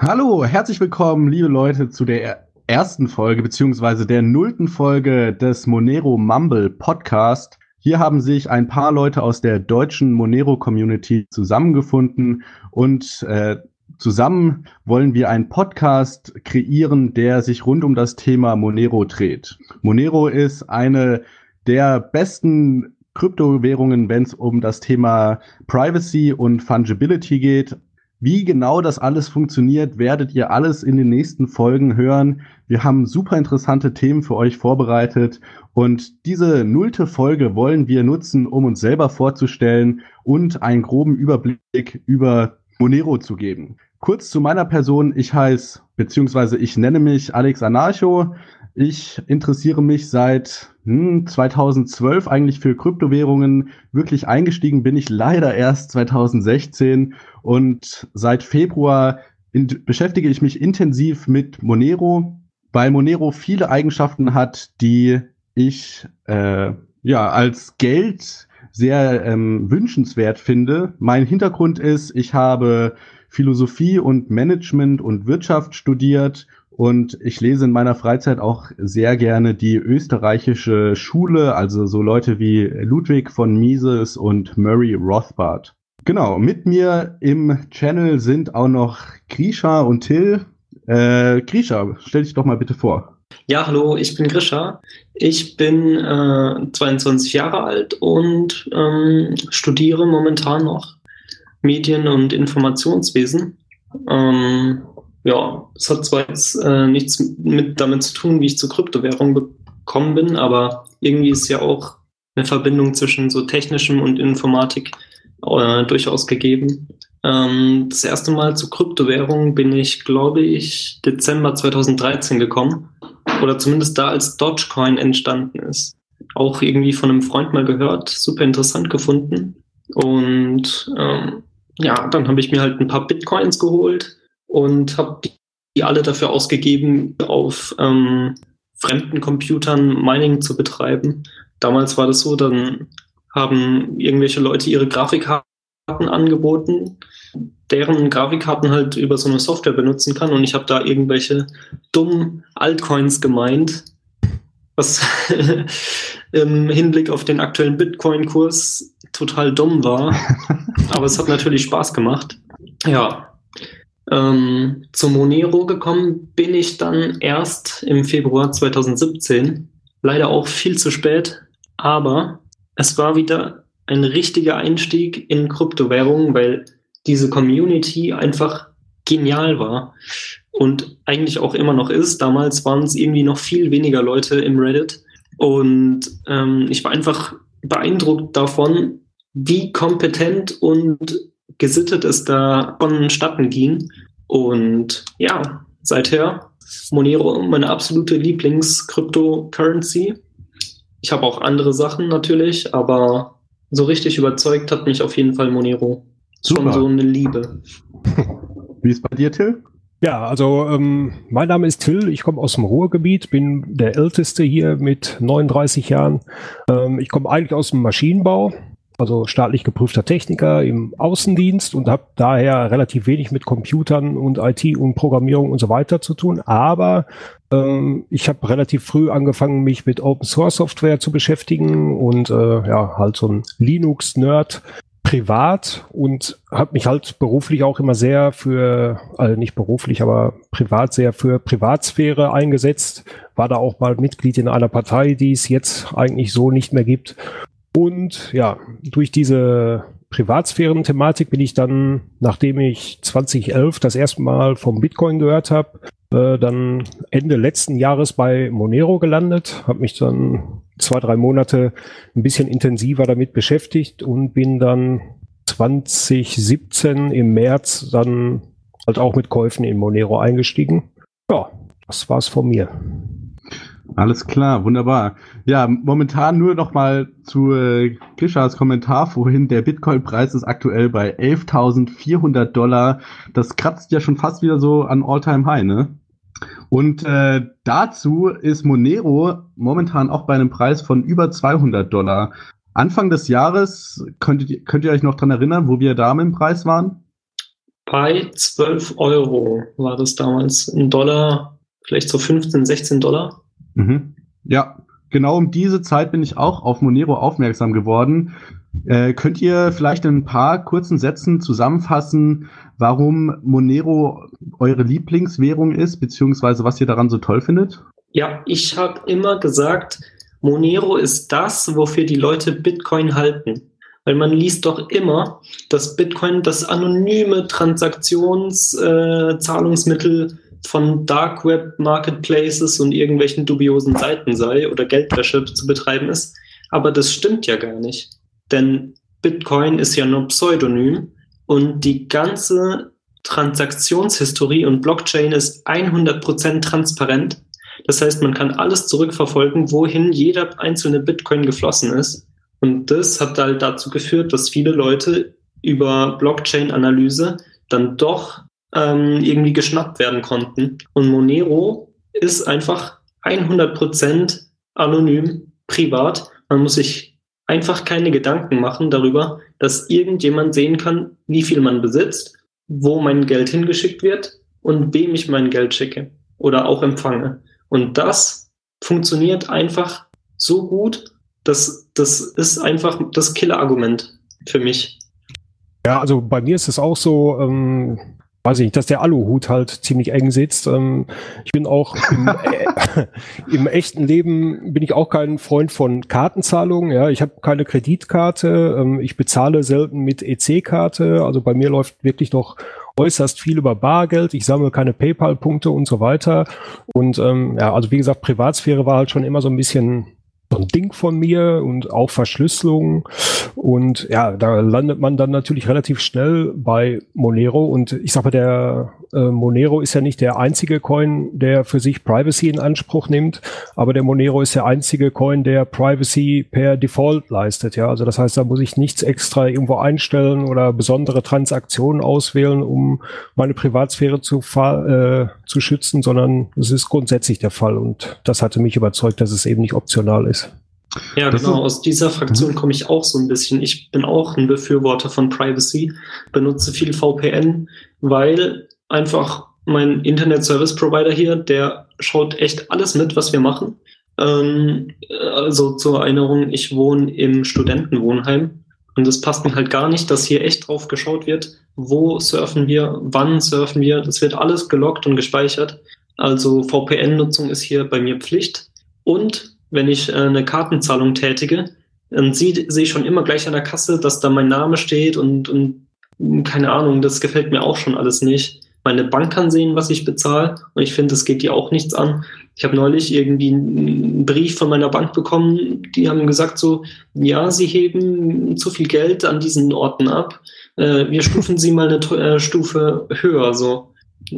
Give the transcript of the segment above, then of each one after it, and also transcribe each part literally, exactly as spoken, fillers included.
Hallo, herzlich willkommen, liebe Leute, zu der ersten Folge beziehungsweise der nullten Folge des Monero Mumble Podcast. Hier haben sich ein paar Leute aus der deutschen Monero-Community zusammengefunden und äh, zusammen wollen wir einen Podcast kreieren, der sich rund um das Thema Monero dreht. Monero ist eine der besten Kryptowährungen, wenn es um das Thema Privacy und Fungibility geht. Wie genau das alles funktioniert, werdet ihr alles in den nächsten Folgen hören. Wir haben super interessante Themen für euch vorbereitet und diese nullte Folge wollen wir nutzen, um uns selber vorzustellen und einen groben Überblick über Monero zu geben. Kurz zu meiner Person, ich heiße, beziehungsweise ich nenne mich Alex Anarcho. Ich interessiere mich seit hm, zweitausendzwölf eigentlich für Kryptowährungen. Wirklich eingestiegen bin ich leider erst zweitausendsechzehn und seit Februar in, beschäftige ich mich intensiv mit Monero, weil Monero viele Eigenschaften hat, die ich äh, ja als Geld sehr ähm, wünschenswert finde. Mein Hintergrund ist, ich habe Philosophie und Management und Wirtschaft studiert und ich lese in meiner Freizeit auch sehr gerne die österreichische Schule, also so Leute wie Ludwig von Mises und Murray Rothbard. Genau, mit mir im Channel sind auch noch Grisha und Till. Äh, Grisha, stell dich doch mal bitte vor. Ja, hallo, ich bin Grisha. Ich bin äh, zweiundzwanzig Jahre alt und ähm, studiere momentan noch Medien- und Informationswesen. Ähm, ja, es hat zwar jetzt äh, nichts mit damit zu tun, wie ich zur Kryptowährung gekommen bin, aber irgendwie ist ja auch eine Verbindung zwischen so technischem und Informatik äh, durchaus gegeben. Ähm, das erste Mal zur Kryptowährung bin ich, glaube ich, Dezember zweitausenddreizehn gekommen. Oder zumindest da, als Dogecoin entstanden ist. Auch irgendwie von einem Freund mal gehört, super interessant gefunden. Und ähm, ja, dann habe ich mir halt ein paar Bitcoins geholt und habe die alle dafür ausgegeben, auf ähm, fremden Computern Mining zu betreiben. Damals war das so, dann haben irgendwelche Leute ihre Grafikkarten angeboten, deren Grafikkarten halt über so eine Software benutzen kann und ich habe da irgendwelche dummen Altcoins gemeint, was im Hinblick auf den aktuellen Bitcoin-Kurs total dumm war, aber es hat natürlich Spaß gemacht. Ja, ähm, zu Monero gekommen bin ich dann erst im Februar zweitausendsiebzehn, leider auch viel zu spät, aber es war wieder ein richtiger Einstieg in Kryptowährungen, weil diese Community einfach genial war und eigentlich auch immer noch ist. Damals waren es irgendwie noch viel weniger Leute im Reddit und ähm, ich war einfach beeindruckt davon, wie kompetent und gesittet es da vonstatten ging. Und ja, seither Monero meine absolute Lieblings-Cryptocurrency. Ich habe auch andere Sachen natürlich, aber so richtig überzeugt hat mich auf jeden Fall Monero. Super. Schon so eine Liebe. Wie ist bei dir, Till? Ja, also ähm, mein Name ist Till, ich komme aus dem Ruhrgebiet, bin der Älteste hier mit neununddreißig Jahren. Ähm, ich komme eigentlich aus dem Maschinenbau, also staatlich geprüfter Techniker im Außendienst und habe daher relativ wenig mit Computern und I T und Programmierung und so weiter zu tun. Aber ähm, ich habe relativ früh angefangen, mich mit Open Source Software zu beschäftigen und äh, ja, halt so ein Linux-Nerd privat und habe mich halt beruflich auch immer sehr für, also nicht beruflich, aber privat sehr für Privatsphäre eingesetzt. War da auch mal Mitglied in einer Partei, die es jetzt eigentlich so nicht mehr gibt. Und ja, durch diese Privatsphären-Thematik bin ich dann, nachdem ich zweitausendelf das erste Mal vom Bitcoin gehört habe, äh, dann Ende letzten Jahres bei Monero gelandet, habe mich dann zwei, drei Monate ein bisschen intensiver damit beschäftigt und bin dann zweitausendsiebzehn im März dann halt auch mit Käufen in Monero eingestiegen. Ja, das war's von mir. Alles klar, wunderbar. Ja, momentan nur noch mal zu äh, Grishas Kommentar vorhin. Der Bitcoin-Preis ist aktuell bei elftausendvierhundert Dollar. Das kratzt ja schon fast wieder so an All-Time-High, ne? Und äh, dazu ist Monero momentan auch bei einem Preis von über zweihundert Dollar. Anfang des Jahres, könnt ihr, könnt ihr euch noch dran erinnern, wo wir da mit dem Preis waren? Bei zwölf Euro war das damals. Ein Dollar, vielleicht so fünfzehn, sechzehn Dollar. Mhm. Ja, genau um diese Zeit bin ich auch auf Monero aufmerksam geworden. Äh, könnt ihr vielleicht in ein paar kurzen Sätzen zusammenfassen, warum Monero eure Lieblingswährung ist, beziehungsweise was ihr daran so toll findet? Ja, ich habe immer gesagt, Monero ist das, wofür die Leute Bitcoin halten. Weil man liest doch immer, dass Bitcoin das anonyme Transaktionszahlungsmittel äh, von Dark Web Marketplaces und irgendwelchen dubiosen Seiten sei oder Geldwäsche zu betreiben ist. Aber das stimmt ja gar nicht. Denn Bitcoin ist ja nur Pseudonym und die ganze Transaktionshistorie und Blockchain ist hundert Prozent transparent. Das heißt, man kann alles zurückverfolgen, wohin jeder einzelne Bitcoin geflossen ist. Und das hat halt dazu geführt, dass viele Leute über Blockchain-Analyse dann doch ähm, irgendwie geschnappt werden konnten. Und Monero ist einfach hundert Prozent anonym, privat. Man muss sich einfach keine Gedanken machen darüber, dass irgendjemand sehen kann, wie viel man besitzt, wo mein Geld hingeschickt wird und wem ich mein Geld schicke oder auch empfange. Und das funktioniert einfach so gut, dass das ist einfach das Killer-Argument für mich. Ja, also bei mir ist es auch so, ähm, weiß ich nicht, dass der Aluhut halt ziemlich eng sitzt. Ähm, ich bin auch im, äh, im echten Leben bin ich auch kein Freund von Kartenzahlungen. Ja, ich habe keine Kreditkarte. Ähm, ich bezahle selten mit E C-Karte. Also bei mir läuft wirklich noch äußerst viel über Bargeld. Ich sammle keine PayPal-Punkte und so weiter. Und ähm, ja, also wie gesagt, Privatsphäre war halt schon immer so ein bisschen so ein Ding von mir und auch Verschlüsselung. Und ja, da landet man dann natürlich relativ schnell bei Monero. Und ich sag mal, der äh, Monero ist ja nicht der einzige Coin, der für sich Privacy in Anspruch nimmt, aber der Monero ist der einzige Coin, der Privacy per Default leistet. Ja, also das heißt, da muss ich nichts extra irgendwo einstellen oder besondere Transaktionen auswählen, um meine Privatsphäre zu, äh, zu schützen, sondern es ist grundsätzlich der Fall. Und das hatte mich überzeugt, dass es eben nicht optional ist. Ja, das genau. Aus dieser Fraktion komme ich auch so ein bisschen. Ich bin auch ein Befürworter von Privacy, benutze viel V P N, weil einfach mein Internet-Service-Provider hier, der schaut echt alles mit, was wir machen. Ähm, also zur Erinnerung, ich wohne im Studentenwohnheim und es passt mir halt gar nicht, dass hier echt drauf geschaut wird, wo surfen wir, wann surfen wir. Das wird alles geloggt und gespeichert. Also V P N-Nutzung ist hier bei mir Pflicht. Und wenn ich äh, eine Kartenzahlung tätige, dann sehe seh ich schon immer gleich an der Kasse, dass da mein Name steht und, und keine Ahnung, das gefällt mir auch schon alles nicht. Meine Bank kann sehen, was ich bezahle und ich finde, das geht dir auch nichts an. Ich habe neulich irgendwie einen Brief von meiner Bank bekommen, die haben gesagt so, ja, sie heben zu viel Geld an diesen Orten ab, äh, wir stufen sie mal eine äh, Stufe höher. So.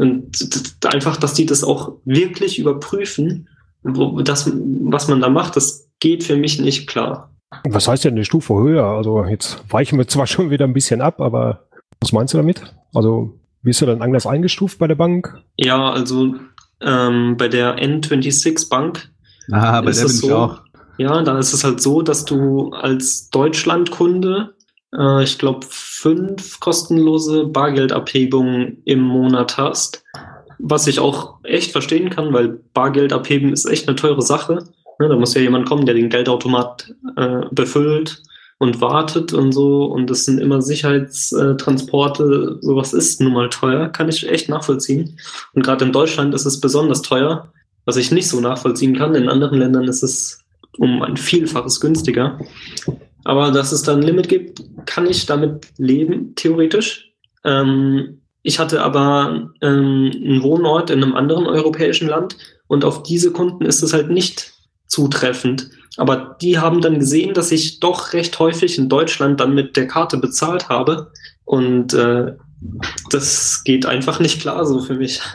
Und einfach, dass die das auch wirklich überprüfen, Wo, das, was man da macht, das geht für mich nicht klar. Was heißt denn eine Stufe höher? Also jetzt weichen wir zwar schon wieder ein bisschen ab, aber was meinst du damit? Also wirst du dann anders eingestuft bei der Bank? Ja, also ähm, bei der N sechsundzwanzig Bank ah, bei ist der es bin so, ich auch. Ja, dann ist es halt so, dass du als Deutschlandkunde äh, ich glaube fünf kostenlose Bargeldabhebungen im Monat hast. Was ich auch echt verstehen kann, weil Bargeld abheben ist echt eine teure Sache. Ne, da muss ja jemand kommen, der den Geldautomat äh, befüllt und wartet und so. Und das sind immer Sicherheitstransporte. Sowas ist nun mal teuer, kann ich echt nachvollziehen. Und gerade in Deutschland ist es besonders teuer, was ich nicht so nachvollziehen kann. In anderen Ländern ist es um ein Vielfaches günstiger. Aber dass es da ein Limit gibt, kann ich damit leben, theoretisch. Ähm, Ich hatte aber ähm, einen Wohnort in einem anderen europäischen Land und auf diese Kunden ist es halt nicht zutreffend. Aber die haben dann gesehen, dass ich doch recht häufig in Deutschland dann mit der Karte bezahlt habe und äh, das geht einfach nicht klar so für mich.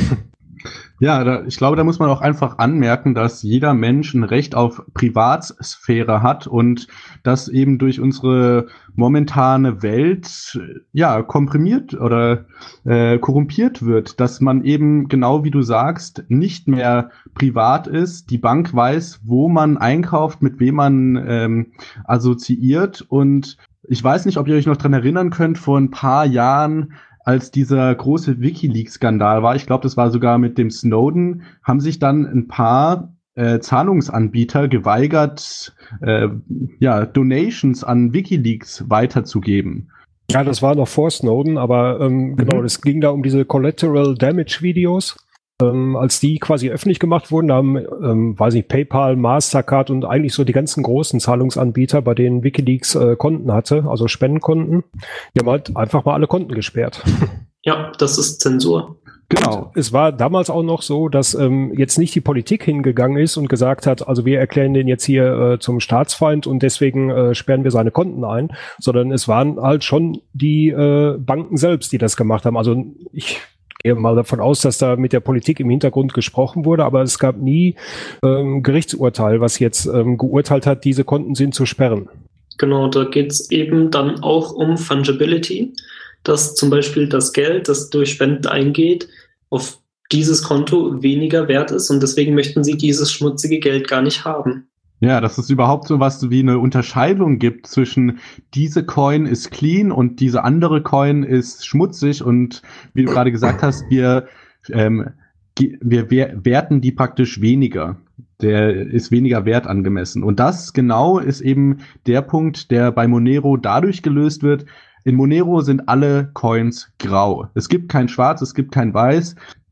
Ja, da, ich glaube, da muss man auch einfach anmerken, dass jeder Mensch ein Recht auf Privatsphäre hat und das eben durch unsere momentane Welt ja komprimiert oder äh, korrumpiert wird, dass man eben, genau wie du sagst, nicht mehr privat ist. Die Bank weiß, wo man einkauft, mit wem man ähm, assoziiert. Und ich weiß nicht, ob ihr euch noch dran erinnern könnt, vor ein paar Jahren, als dieser große WikiLeaks-Skandal war, ich glaube, das war sogar mit dem Snowden, haben sich dann ein paar äh, Zahlungsanbieter geweigert, äh, ja, Donations an WikiLeaks weiterzugeben. Ja, das war noch vor Snowden, aber ähm, mhm. genau, es ging da um diese Collateral Damage Videos. Ähm, als die quasi öffentlich gemacht wurden, haben, ähm, weiß nicht, PayPal, Mastercard und eigentlich so die ganzen großen Zahlungsanbieter, bei denen WikiLeaks äh, Konten hatte, also Spendenkonten, die haben halt einfach mal alle Konten gesperrt. Ja, das ist Zensur. Genau. Und es war damals auch noch so, dass ähm, jetzt nicht die Politik hingegangen ist und gesagt hat, also wir erklären den jetzt hier äh, zum Staatsfeind und deswegen äh, sperren wir seine Konten ein, sondern es waren halt schon die äh, Banken selbst, die das gemacht haben. Also ich gehe mal davon aus, dass da mit der Politik im Hintergrund gesprochen wurde, aber es gab nie ähm, Gerichtsurteil, was jetzt ähm, geurteilt hat, diese Konten sind zu sperren. Genau, da geht es eben dann auch um Fungibility, dass zum Beispiel das Geld, das durch Spenden eingeht, auf dieses Konto weniger wert ist und deswegen möchten sie dieses schmutzige Geld gar nicht haben. Ja, dass es überhaupt so was wie eine Unterscheidung gibt zwischen diese Coin ist clean und diese andere Coin ist schmutzig und wie du gerade gesagt hast, wir, ähm, wir werten die praktisch weniger. Der ist weniger wert angemessen. Und das genau ist eben der Punkt, der bei Monero dadurch gelöst wird. In Monero sind alle Coins grau. Es gibt kein Schwarz, es gibt kein Weiß.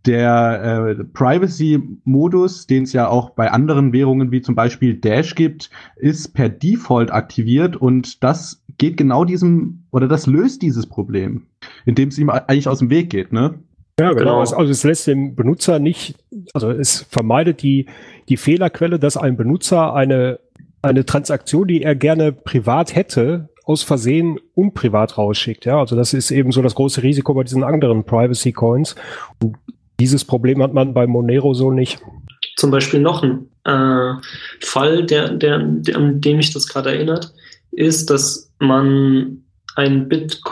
Der äh, Privacy-Modus, den es ja auch bei anderen Währungen wie zum Beispiel Dash gibt, ist per Default aktiviert und das geht genau diesem, oder das löst dieses Problem, indem es ihm eigentlich aus dem Weg geht, ne? Ja, genau. Also es lässt den Benutzer nicht, also es vermeidet die, die Fehlerquelle, dass ein Benutzer eine, eine Transaktion, die er gerne privat hätte, aus Versehen unprivat rausschickt. Ja, also das ist eben so das große Risiko bei diesen anderen Privacy-Coins. Und dieses Problem hat man bei Monero so nicht. Zum Beispiel noch ein äh, Fall, der, der, der, an den mich das gerade erinnert, ist, dass man ein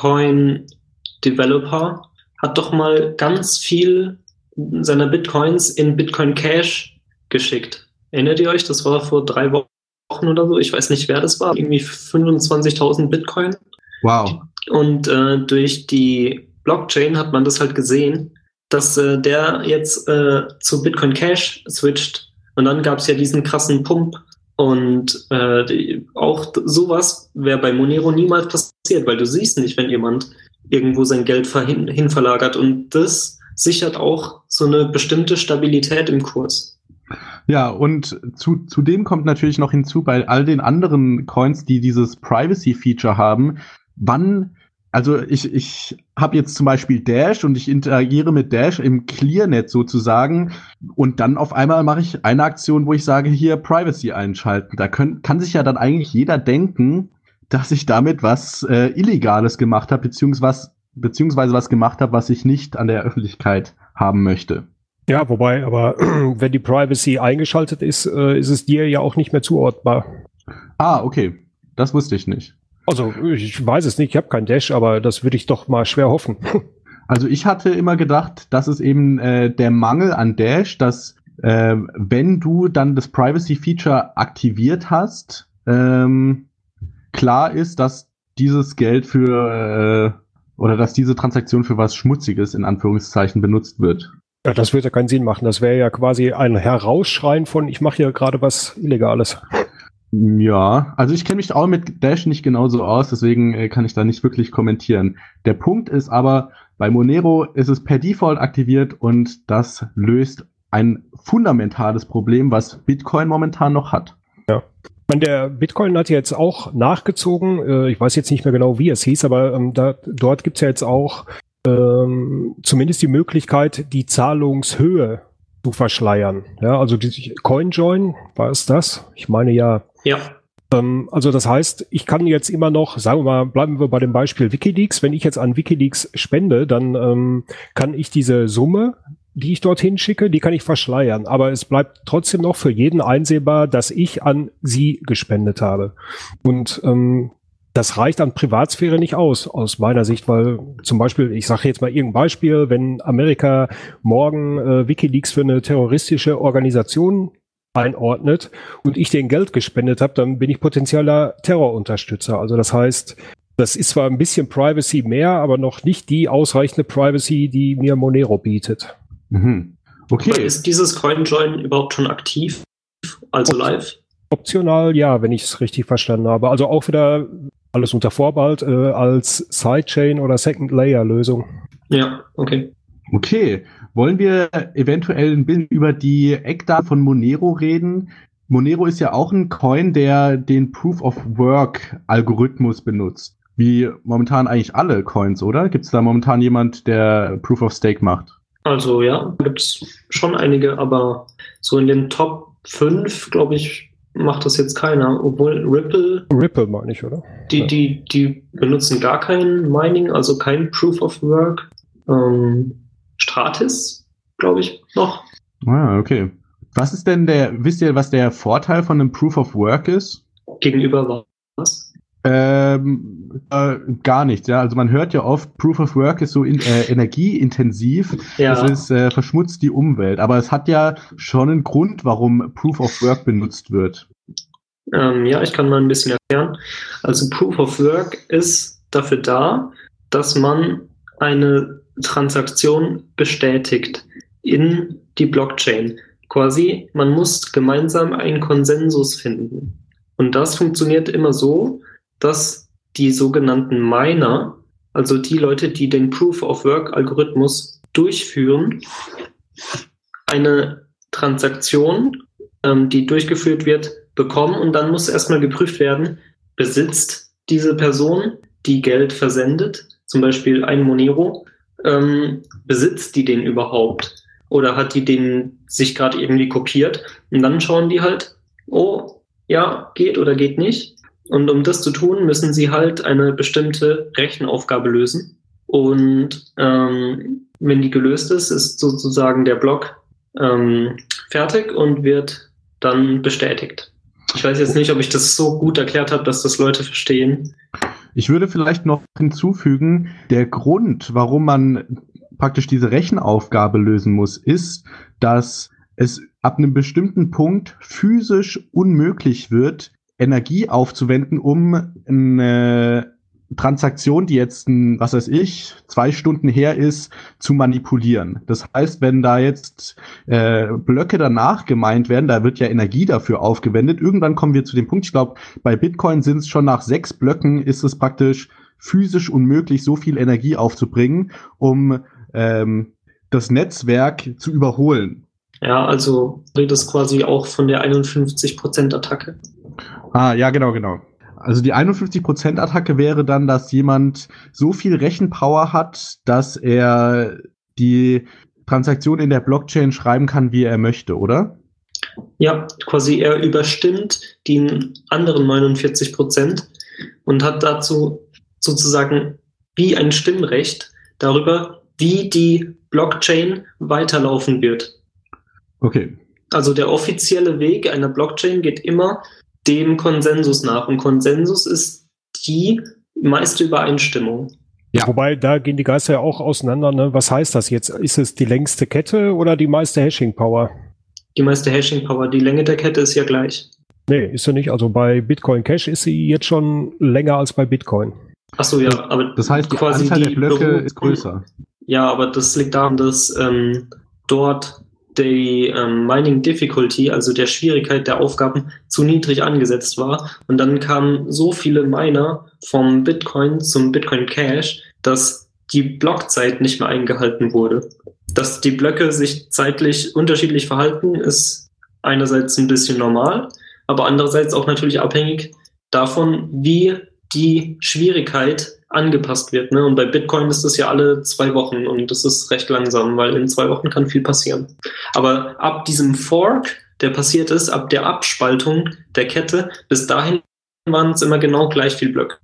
Bitcoin-Developer hat doch mal ganz viel seiner Bitcoins in Bitcoin Cash geschickt. Erinnert ihr euch? Das war vor drei Wochen oder so. Ich weiß nicht, wer das war. Irgendwie fünfundzwanzigtausend Bitcoin. Wow. Und äh, durch die Blockchain hat man das halt gesehen, dass äh, der jetzt äh, zu Bitcoin Cash switcht. Und dann gab es ja diesen krassen Pump. Und äh, die, auch sowas wäre bei Monero niemals passiert, weil du siehst nicht, wenn jemand irgendwo sein Geld hin, hin verlagert. Und das sichert auch so eine bestimmte Stabilität im Kurs. Ja, und zu, zudem kommt natürlich noch hinzu, bei all den anderen Coins, die dieses Privacy-Feature haben, wann, also ich, ich habe jetzt zum Beispiel Dash und ich interagiere mit Dash im Clearnet sozusagen und dann auf einmal mache ich eine Aktion, wo ich sage, hier Privacy einschalten. Da können, kann sich ja dann eigentlich jeder denken, dass ich damit was äh, Illegales gemacht habe, beziehungsweise, beziehungsweise was gemacht habe, was ich nicht an der Öffentlichkeit haben möchte. Ja, wobei, aber wenn die Privacy eingeschaltet ist, äh, ist es dir ja auch nicht mehr zuordnbar. Ah, okay. Das wusste ich nicht. Also, ich weiß es nicht, ich habe kein Dash, aber das würde ich doch mal schwer hoffen. Also ich hatte immer gedacht, das ist eben äh, der Mangel an Dash, dass äh, wenn du dann das Privacy-Feature aktiviert hast, ähm, klar ist, dass dieses Geld für, äh, oder dass diese Transaktion für was Schmutziges in Anführungszeichen benutzt wird. Ja, das würde ja keinen Sinn machen. Das wäre ja quasi ein Herausschreien von, ich mache hier gerade was Illegales. Ja, also ich kenne mich auch mit Dash nicht genauso aus, deswegen äh, kann ich da nicht wirklich kommentieren. Der Punkt ist aber, bei Monero ist es per Default aktiviert und das löst ein fundamentales Problem, was Bitcoin momentan noch hat. Ja. Und der Bitcoin hat jetzt auch nachgezogen, äh, ich weiß jetzt nicht mehr genau, wie es hieß, aber ähm, da, dort gibt es ja jetzt auch ähm, zumindest die Möglichkeit, die Zahlungshöhe zu verschleiern. Ja, also die CoinJoin, war es das? Ich meine ja. Ja. Ähm, also das heißt, ich kann jetzt immer noch, sagen wir mal, bleiben wir bei dem Beispiel WikiLeaks, wenn ich jetzt an WikiLeaks spende, dann ähm, kann ich diese Summe, die ich dorthin schicke, die kann ich verschleiern. Aber es bleibt trotzdem noch für jeden einsehbar, dass ich an sie gespendet habe. Und ähm, das reicht an Privatsphäre nicht aus, aus meiner Sicht, weil zum Beispiel, ich sage jetzt mal irgendein Beispiel, wenn Amerika morgen äh, WikiLeaks für eine terroristische Organisation einordnet und ich denen Geld gespendet habe, dann bin ich potenzieller Terrorunterstützer. Also das heißt, Das ist zwar ein bisschen Privacy mehr, aber noch nicht die ausreichende Privacy, die mir Monero bietet. Mhm. Okay. Aber ist dieses CoinJoin überhaupt schon aktiv? Also live? Optional, ja, wenn ich es richtig verstanden habe. Also auch wieder alles unter Vorbehalt äh, als Sidechain oder Second-Layer-Lösung. Ja, okay. Okay. Wollen wir eventuell ein bisschen über die Eckdaten von Monero reden? Monero ist ja auch ein Coin, der den Proof-of-Work-Algorithmus benutzt. Wie momentan eigentlich alle Coins, oder? Gibt es da momentan jemand, der Proof-of-Stake macht? Also ja, gibt es schon einige, aber so in den Top fünf, glaube ich, macht das jetzt keiner. Obwohl Ripple... Ripple meine ich, oder? Die, ja. die, die benutzen gar kein Mining, also kein Proof-of-Work. Ähm, Stratis, glaube ich, noch. Ah, okay. Was ist denn der, wisst ihr, was der Vorteil von einem Proof of Work ist? Gegenüber was? Ähm, äh, gar nichts, ja. Also man hört ja oft, Proof of Work ist so in, äh, energieintensiv, Ja. es ist, äh, verschmutzt die Umwelt, aber es hat ja schon einen Grund, warum Proof of Work benutzt wird. Ähm, ja, ich kann mal ein bisschen erklären. Also Proof of Work ist dafür da, dass man eine Transaktion bestätigt in die Blockchain. Quasi, man muss gemeinsam einen Konsensus finden. Und das funktioniert immer so, dass die sogenannten Miner, also die Leute, die den Proof-of-Work-Algorithmus durchführen, eine Transaktion, ähm, die durchgeführt wird, bekommen und dann muss erstmal geprüft werden, besitzt diese Person, die Geld versendet, zum Beispiel ein Monero, ähm, besitzt die den überhaupt? Oder hat die den sich gerade irgendwie kopiert? Und dann schauen die halt, oh, ja, geht oder geht nicht. Und um das zu tun, müssen sie halt eine bestimmte Rechenaufgabe lösen. Und ähm, wenn die gelöst ist, ist sozusagen der Block ähm, fertig und wird dann bestätigt. Ich weiß jetzt nicht, ob ich das so gut erklärt habe, dass das Leute verstehen. Ich würde vielleicht noch hinzufügen, der Grund, warum man praktisch diese Rechenaufgabe lösen muss, ist, dass es ab einem bestimmten Punkt physisch unmöglich wird, Energie aufzuwenden, um eine Transaktion, die jetzt, ein, was weiß ich, zwei Stunden her ist, zu manipulieren. Das heißt, wenn da jetzt äh, Blöcke danach gemeint werden, da wird ja Energie dafür aufgewendet. Irgendwann kommen wir zu dem Punkt, ich glaube, bei Bitcoin sind es schon nach sechs Blöcken, ist es praktisch physisch unmöglich, so viel Energie aufzubringen, um ähm, das Netzwerk zu überholen. Ja, also redest quasi auch von der einundfünfzig Prozent Attacke. Ah, ja, genau, genau. Also die einundfünfzig Prozent Attacke wäre dann, dass jemand so viel Rechenpower hat, dass er die Transaktion in der Blockchain schreiben kann, wie er möchte, oder? Ja, quasi er überstimmt die anderen neunundvierzig Prozent und hat dazu sozusagen wie ein Stimmrecht darüber, wie die Blockchain weiterlaufen wird. Okay. Also der offizielle Weg einer Blockchain geht immer dem Konsensus nach. Und Konsensus ist die meiste Übereinstimmung. Ja. Wobei, da gehen die Geister ja auch auseinander. Ne? Was heißt das jetzt? Ist es die längste Kette oder die meiste Hashing-Power? Die meiste Hashing-Power. Die Länge der Kette ist ja gleich. Nee, ist sie nicht. Also bei Bitcoin Cash ist sie jetzt schon länger als bei Bitcoin. Ach so, ja. Aber das heißt, die quasi Anzahl die der Blöcke Beru- ist größer. Ja, aber das liegt daran, dass ähm, dort die ähm, Mining Difficulty, also der Schwierigkeit der Aufgaben, zu niedrig angesetzt war. Und dann kamen so viele Miner vom Bitcoin zum Bitcoin Cash, dass die Blockzeit nicht mehr eingehalten wurde. Dass die Blöcke sich zeitlich unterschiedlich verhalten, ist einerseits ein bisschen normal, aber andererseits auch natürlich abhängig davon, wie die Schwierigkeit angepasst wird. Ne? Und bei Bitcoin ist das ja alle zwei Wochen und das ist recht langsam, weil in zwei Wochen kann viel passieren. Aber ab diesem Fork, der passiert ist, ab der Abspaltung der Kette, bis dahin waren es immer genau gleich viel Blöcke.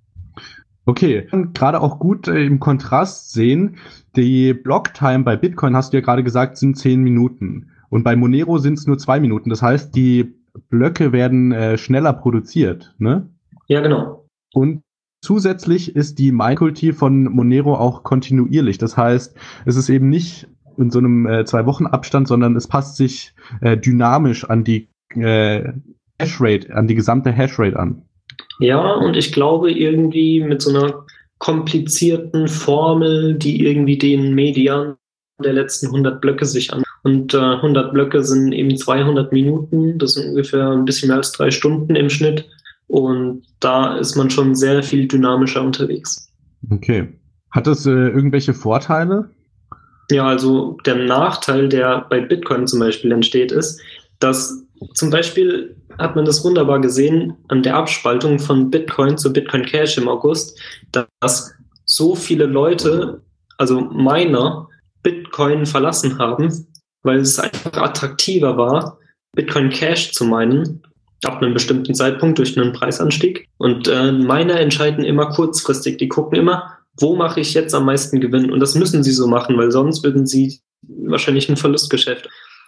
Okay, gerade auch gut äh, im Kontrast sehen, die Blocktime bei Bitcoin, hast du ja gerade gesagt, sind zehn Minuten. Und bei Monero sind es nur zwei Minuten. Das heißt, die Blöcke werden äh, schneller produziert, ne? Ja, genau. Und zusätzlich ist die Mining-Kultur von Monero auch kontinuierlich. Das heißt, es ist eben nicht in so einem äh, Zwei-Wochen-Abstand, sondern es passt sich äh, dynamisch an die äh, Hashrate, an die gesamte Hashrate an. Ja, und ich glaube irgendwie mit so einer komplizierten Formel, die irgendwie den Median der letzten hundert Blöcke sich an. Und äh, hundert Blöcke sind eben zweihundert Minuten, das sind ungefähr ein bisschen mehr als drei Stunden im Schnitt. Und da ist man schon sehr viel dynamischer unterwegs. Okay. Hat das äh, irgendwelche Vorteile? Ja, also der Nachteil, der bei Bitcoin zum Beispiel entsteht, ist, dass zum Beispiel hat man das wunderbar gesehen an der Abspaltung von Bitcoin zu Bitcoin Cash im August, dass so viele Leute, also Miner, Bitcoin verlassen haben, weil es einfach attraktiver war, Bitcoin Cash zu minen, ab einem bestimmten Zeitpunkt durch einen Preisanstieg. Und äh, Miner entscheiden immer kurzfristig, die gucken immer, wo mache ich jetzt am meisten Gewinn? Und das müssen sie so machen, weil sonst würden sie wahrscheinlich ein Verlustgeschäft.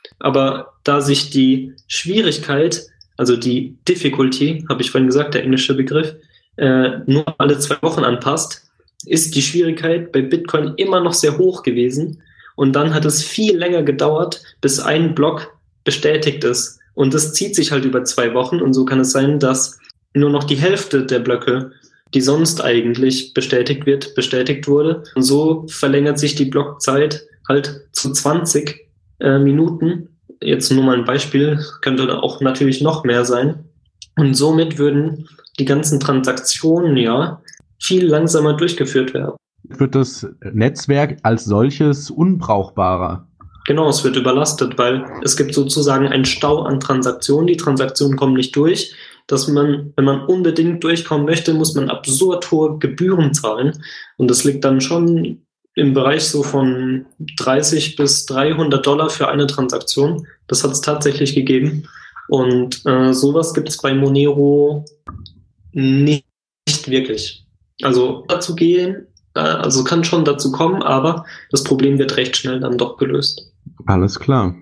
Aber da sich die Schwierigkeit, also die Difficulty, habe ich vorhin gesagt, der englische Begriff, äh, nur alle zwei Wochen anpasst, ist die Schwierigkeit bei Bitcoin immer noch sehr hoch gewesen. Und dann hat es viel länger gedauert, bis ein Block bestätigt ist. Und das zieht sich halt über zwei Wochen. Und so kann es sein, dass nur noch die Hälfte der Blöcke, die sonst eigentlich bestätigt wird, bestätigt wurde. Und so verlängert sich die Blockzeit halt zu zwanzig äh, Minuten. Jetzt nur mal ein Beispiel, könnte auch natürlich noch mehr sein. Und somit würden die ganzen Transaktionen ja viel langsamer durchgeführt werden. Wird das Netzwerk als solches unbrauchbarer? Genau, es wird überlastet, weil es gibt sozusagen einen Stau an Transaktionen. Die Transaktionen kommen nicht durch. Dass man, wenn man unbedingt durchkommen möchte, muss man absurd hohe Gebühren zahlen. Und das liegt dann schon im Bereich so von dreißig bis dreihundert Dollar für eine Transaktion. Das hat es tatsächlich gegeben. Und äh, sowas gibt es bei Monero nicht, nicht wirklich. Also dazu gehen, äh, also kann schon dazu kommen, aber das Problem wird recht schnell dann doch gelöst. Alles klar.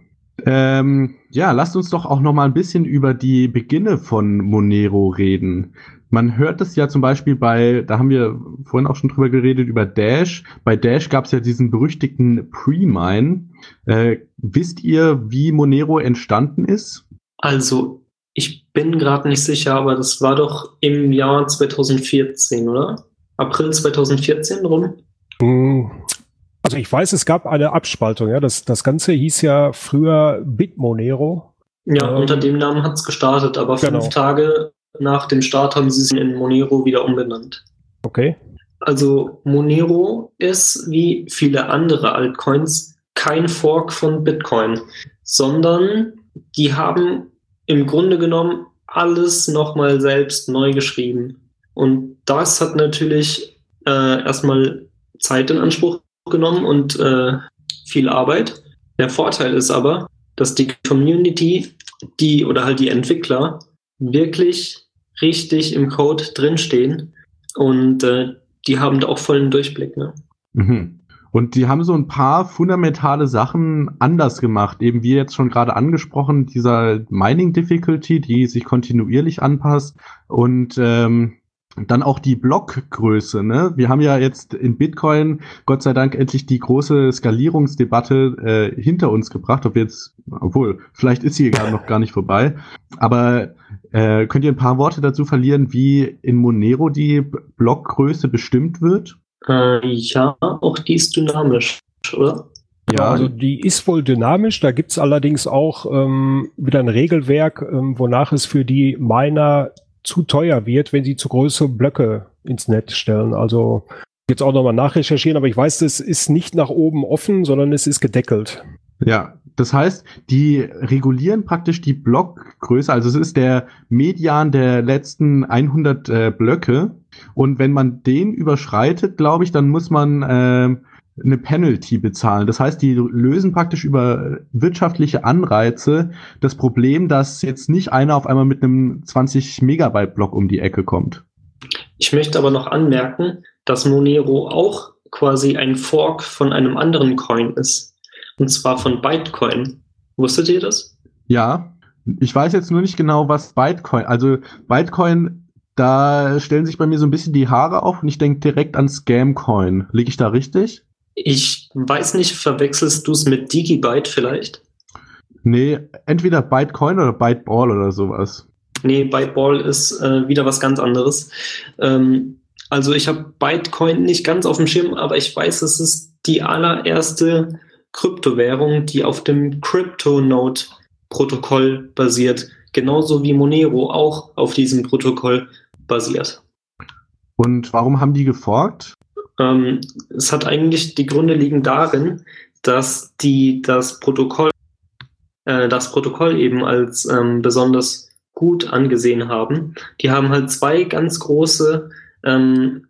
Ähm, ja, lasst uns doch auch noch mal ein bisschen über die Beginne von Monero reden. Man hört es ja zum Beispiel bei, da haben wir vorhin auch schon drüber geredet, über Dash. Bei Dash gab es ja diesen berüchtigten Pre-Mine. Äh, wisst ihr, wie Monero entstanden ist? Also, ich bin gerade nicht sicher, aber das war doch im Jahr zweitausendvierzehn, oder? April zweitausendvierzehn rum? Also ich weiß, es gab eine Abspaltung. Ja, das, das Ganze hieß ja früher Bitmonero. Ja, ähm, unter dem Namen hat es gestartet, aber fünf genau. Tage nach dem Start haben sie es in Monero wieder umbenannt. Okay. Also Monero ist, wie viele andere Altcoins, kein Fork von Bitcoin, sondern die haben im Grunde genommen alles nochmal selbst neu geschrieben. Und das hat natürlich äh, erstmal Zeit in Anspruch genommen und äh, viel Arbeit. Der Vorteil ist aber, dass die Community, die oder halt die Entwickler wirklich richtig im Code drinstehen und äh, die haben da auch vollen Durchblick. Ne? Mhm. Und die haben so ein paar fundamentale Sachen anders gemacht. Eben wie jetzt schon gerade angesprochen, dieser Mining Difficulty, die sich kontinuierlich anpasst und ähm, dann auch die Blockgröße, ne? Wir haben ja jetzt in Bitcoin, Gott sei Dank, endlich die große Skalierungsdebatte äh, hinter uns gebracht. Ob wir jetzt, obwohl, vielleicht ist sie gerade noch gar nicht vorbei. Aber äh, könnt ihr ein paar Worte dazu verlieren, wie in Monero die Blockgröße bestimmt wird? Äh, ja, auch die ist dynamisch, oder? Ja, also die ist wohl dynamisch. Da gibt's allerdings auch ähm, wieder ein Regelwerk, ähm, wonach es für die Miner zu teuer wird, wenn sie zu große Blöcke ins Netz stellen. Also jetzt auch nochmal nachrecherchieren, aber ich weiß, das ist nicht nach oben offen, sondern es ist gedeckelt. Ja, das heißt, die regulieren praktisch die Blockgröße, also es ist der Median der letzten hundert äh, Blöcke und wenn man den überschreitet, glaube ich, dann muss man äh, eine Penalty bezahlen. Das heißt, die lösen praktisch über wirtschaftliche Anreize das Problem, dass jetzt nicht einer auf einmal mit einem zwanzig Megabyte Block um die Ecke kommt. Ich möchte aber noch anmerken, dass Monero auch quasi ein Fork von einem anderen Coin ist. Und zwar von Bytecoin. Wusstet ihr das? Ja, ich weiß jetzt nur nicht genau, was Bytecoin, also Bytecoin, da stellen sich bei mir so ein bisschen die Haare auf und ich denke direkt an Scamcoin. Liege ich da richtig? Ich weiß nicht, verwechselst du es mit Digibyte vielleicht? Nee, entweder Bytecoin oder Byteball oder sowas. nee, Byteball ist äh, wieder was ganz anderes. Ähm, also ich habe Bitcoin nicht ganz auf dem Schirm, aber ich weiß, es ist die allererste Kryptowährung, die auf dem CryptoNote-Protokoll basiert. Genauso wie Monero auch auf diesem Protokoll basiert. Und warum haben die geforkt? Ähm, es hat eigentlich, die Gründe liegen darin, dass die das Protokoll, äh, das Protokoll eben als ähm, besonders gut angesehen haben. Die haben halt zwei ganz große ähm,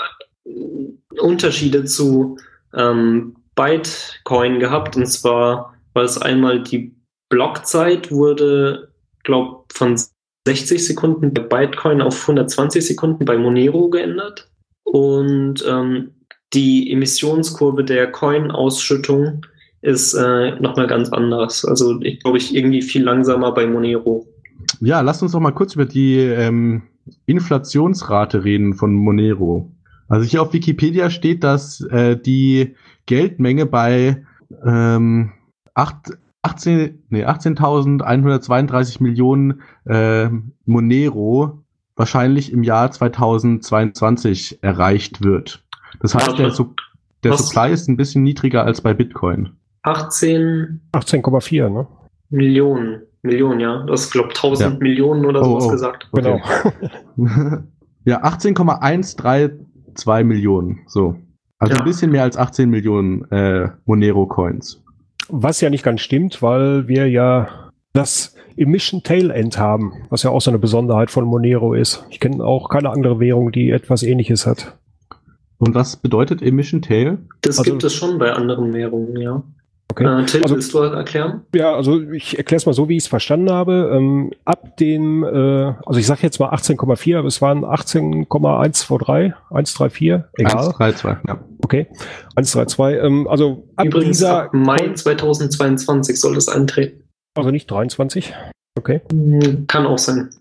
Unterschiede zu ähm, Bitcoin gehabt. Und zwar war es einmal die Blockzeit wurde, glaube ich, von sechzig Sekunden bei Bitcoin auf hundertzwanzig Sekunden bei Monero geändert. Und ähm, die Emissionskurve der Coin-Ausschüttung ist äh, nochmal ganz anders. Also ich glaube, ich irgendwie viel langsamer bei Monero. Ja, lasst uns doch mal kurz über die ähm, Inflationsrate reden von Monero. Also hier auf Wikipedia steht, dass äh, die Geldmenge bei ähm, achtzehn, nee, achtzehntausendeinhundertzweiunddreißig Millionen äh, Monero wahrscheinlich im Jahr zweitausendzweiundzwanzig erreicht wird. Das heißt, der, Su- der Supply ist ein bisschen niedriger als bei Bitcoin. achtzehn achtzehn Komma vier, ne? Millionen. Millionen, ja. Du hast, glaube ich, tausend Ja. Millionen oder sowas Oh, oh. gesagt. Genau. Ja, achtzehn Komma hundertzweiunddreißig Millionen. So. Also Ja. ein bisschen mehr als achtzehn Millionen äh, Monero-Coins. Was ja nicht ganz stimmt, weil wir ja das Emission Tail End haben, was ja auch so eine Besonderheit von Monero ist. Ich kenne auch keine andere Währung, die etwas Ähnliches hat. Und was bedeutet Emission Tail? Das Also- gibt es schon bei anderen Währungen, ja. Okay. Äh, Till, Also- willst du erklären? Ja, also ich erkläre es mal so, wie ich es verstanden habe. Ähm, ab dem, äh, also ich sage jetzt mal achtzehn Komma vier, aber es waren achtzehn Komma hundertdreiundzwanzig, hundertdreiundvierzig, egal. eins drei zwei, ja. Okay, hundertdreiundzwanzig. Ähm, also ab Übrigens, dieser, ab Mai zweitausendzweiundzwanzig soll das eintreten. also nicht dreiundzwanzig. Okay. Hm, Kann auch sein.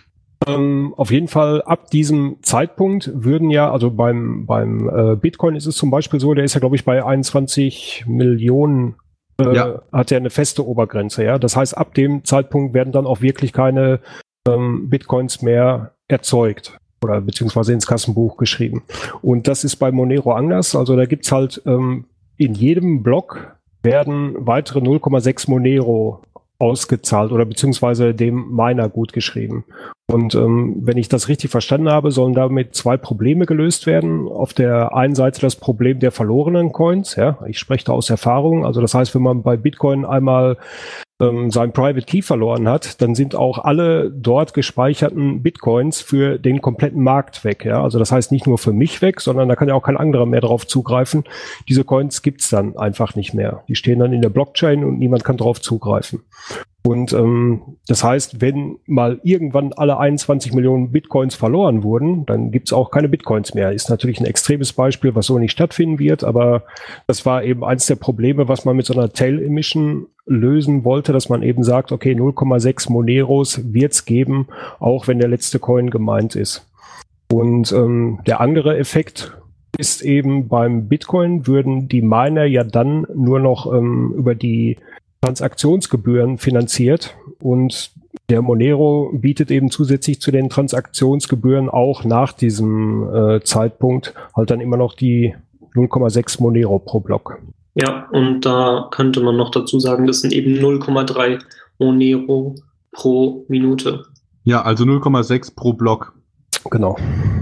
Ähm, auf jeden Fall ab diesem Zeitpunkt würden ja, also beim, beim äh, Bitcoin ist es zum Beispiel so, der ist ja, glaube ich, bei einundzwanzig Millionen, äh, Ja. hat er eine feste Obergrenze, ja. Das heißt, ab dem Zeitpunkt werden dann auch wirklich keine ähm, Bitcoins mehr erzeugt oder beziehungsweise ins Kassenbuch geschrieben. Und das ist bei Monero anders. Also da gibt's halt ähm, in jedem Block werden weitere null Komma sechs Monero ausgezahlt oder beziehungsweise dem Miner gut geschrieben. Und ähm, wenn ich das richtig verstanden habe, sollen damit zwei Probleme gelöst werden. Auf der einen Seite das Problem der verlorenen Coins. Ja, ich spreche da aus Erfahrung. Also das heißt, wenn man bei Bitcoin einmal ähm, sein Private Key verloren hat, dann sind auch alle dort gespeicherten Bitcoins für den kompletten Markt weg. Ja, also das heißt nicht nur für mich weg, sondern da kann ja auch kein anderer mehr drauf zugreifen. Diese Coins gibt's dann einfach nicht mehr. Die stehen dann in der Blockchain und niemand kann drauf zugreifen. Und ähm, das heißt, wenn mal irgendwann alle einundzwanzig Millionen Bitcoins verloren wurden, dann gibt's auch keine Bitcoins mehr. Ist natürlich ein extremes Beispiel, was so nicht stattfinden wird, aber das war eben eins der Probleme, was man mit so einer Tail Emission lösen wollte, dass man eben sagt, okay, null Komma sechs Moneros wird's geben, auch wenn der letzte Coin gemeint ist. Und ähm, der andere Effekt ist eben beim Bitcoin würden die Miner ja dann nur noch ähm, über die Transaktionsgebühren finanziert und der Monero bietet eben zusätzlich zu den Transaktionsgebühren auch nach diesem äh, Zeitpunkt halt dann immer noch die null Komma sechs Monero pro Block. Ja, und da könnte man noch dazu sagen, das sind eben null Komma drei Monero pro Minute. Ja, also null Komma sechs pro Block. Genau.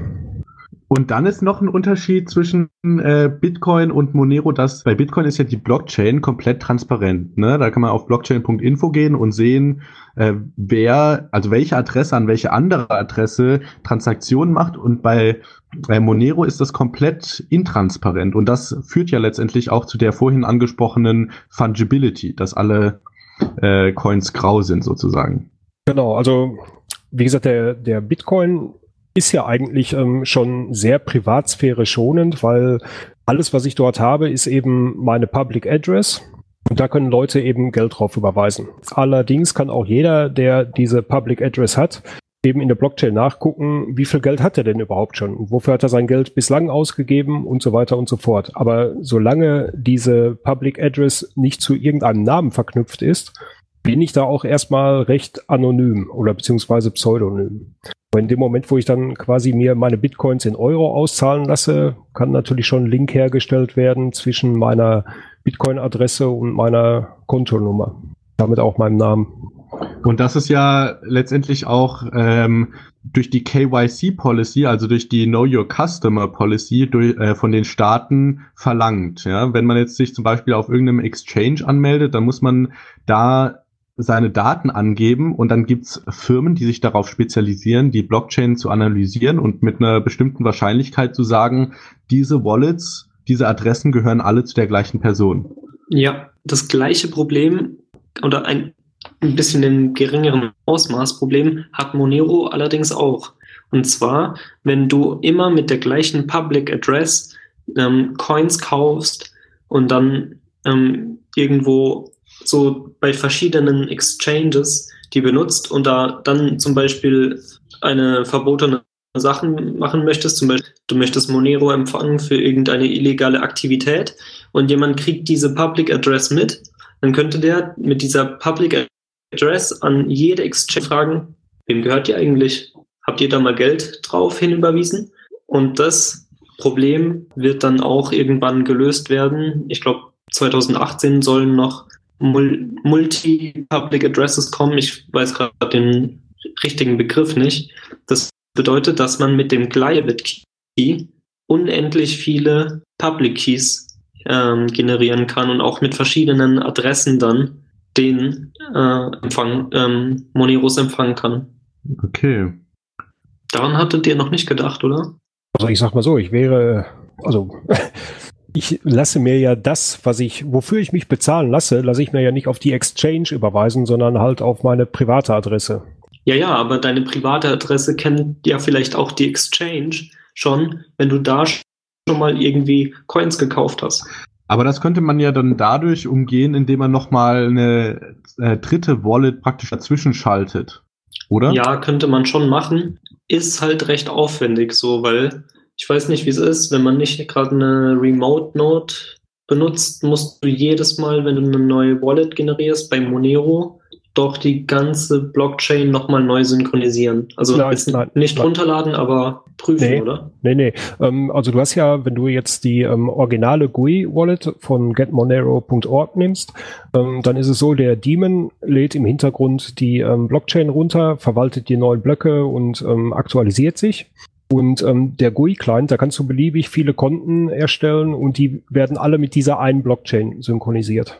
Und dann ist noch ein Unterschied zwischen äh, Bitcoin und Monero, dass bei Bitcoin ist ja die Blockchain komplett transparent. Ne? Da kann man auf blockchain punkt info gehen und sehen, äh, wer, also welche Adresse an welche andere Adresse Transaktionen macht. Und bei, bei Monero ist das komplett intransparent. Und das führt ja letztendlich auch zu der vorhin angesprochenen Fungibility, dass alle äh, Coins grau sind sozusagen. Genau, also wie gesagt, der, der Bitcoin ist ja eigentlich ähm, schon sehr Privatsphäre schonend, weil alles, was ich dort habe, ist eben meine Public Address und da können Leute eben Geld drauf überweisen. Allerdings kann auch jeder, der diese Public Address hat, eben in der Blockchain nachgucken, wie viel Geld hat er denn überhaupt schon und wofür hat er sein Geld bislang ausgegeben und so weiter und so fort. Aber solange diese Public Address nicht zu irgendeinem Namen verknüpft ist, bin ich da auch erstmal recht anonym oder beziehungsweise pseudonym. Aber in dem Moment, wo ich dann quasi mir meine Bitcoins in Euro auszahlen lasse, kann natürlich schon ein Link hergestellt werden zwischen meiner Bitcoin-Adresse und meiner Kontonummer. Damit auch meinem Namen. Und das ist ja letztendlich auch ähm, durch die K Y C-Policy, also durch die Know Your Customer Policy durch, äh, von den Staaten verlangt. Ja? Wenn man jetzt sich zum Beispiel auf irgendeinem Exchange anmeldet, dann muss man da seine Daten angeben und dann gibt's Firmen, die sich darauf spezialisieren, die Blockchain zu analysieren und mit einer bestimmten Wahrscheinlichkeit zu sagen, diese Wallets, diese Adressen gehören alle zu der gleichen Person. Ja, das gleiche Problem oder ein ein bisschen in geringeren Ausmaß Problem hat Monero allerdings auch. Und zwar, wenn du immer mit der gleichen Public Address ähm, Coins kaufst und dann ähm, irgendwo so bei verschiedenen Exchanges die benutzt und da dann zum Beispiel eine verbotene Sachen machen möchtest, zum Beispiel du möchtest Monero empfangen für irgendeine illegale Aktivität und jemand kriegt diese Public Address mit, dann könnte der mit dieser Public Address an jede Exchange fragen, wem gehört die eigentlich? Habt ihr da mal Geld drauf hinüberwiesen? Und das Problem wird dann auch irgendwann gelöst werden. Ich glaube, zwanzig achtzehn sollen noch Mul- Multi-Public Addresses kommen. Ich weiß gerade den richtigen Begriff nicht. Das bedeutet, dass man mit dem Glyabit Key unendlich viele Public Keys ähm, generieren kann und auch mit verschiedenen Adressen dann den äh, Empfang, ähm, Moneros empfangen kann. Okay. Daran hattet ihr noch nicht gedacht, oder? Also ich sag mal so, ich wäre, also ich lasse mir ja das, was ich, wofür ich mich bezahlen lasse, lasse ich mir ja nicht auf die Exchange überweisen, sondern halt auf meine private Adresse. Ja, ja, aber deine private Adresse kennt ja vielleicht auch die Exchange schon, wenn du da schon mal irgendwie Coins gekauft hast. Aber das könnte man ja dann dadurch umgehen, indem man nochmal eine äh, dritte Wallet praktisch dazwischen schaltet, oder? Ja, könnte man schon machen. Ist halt recht aufwendig so, weil ich weiß nicht, wie es ist, wenn man nicht gerade eine Remote Node benutzt, musst du jedes Mal, wenn du eine neue Wallet generierst bei Monero, doch die ganze Blockchain nochmal neu synchronisieren. Also Nein, jetzt nein, nicht nein. runterladen, aber prüfen, Nee. oder? Nee, nee. Ähm, also du hast ja, wenn du jetzt die ähm, originale G U I-Wallet von get monero punkt org nimmst, ähm, dann ist es so, der Daemon lädt im Hintergrund die ähm, Blockchain runter, verwaltet die neuen Blöcke und ähm, aktualisiert sich. Und ähm, der G U I-Client, da kannst du beliebig viele Konten erstellen und die werden alle mit dieser einen Blockchain synchronisiert.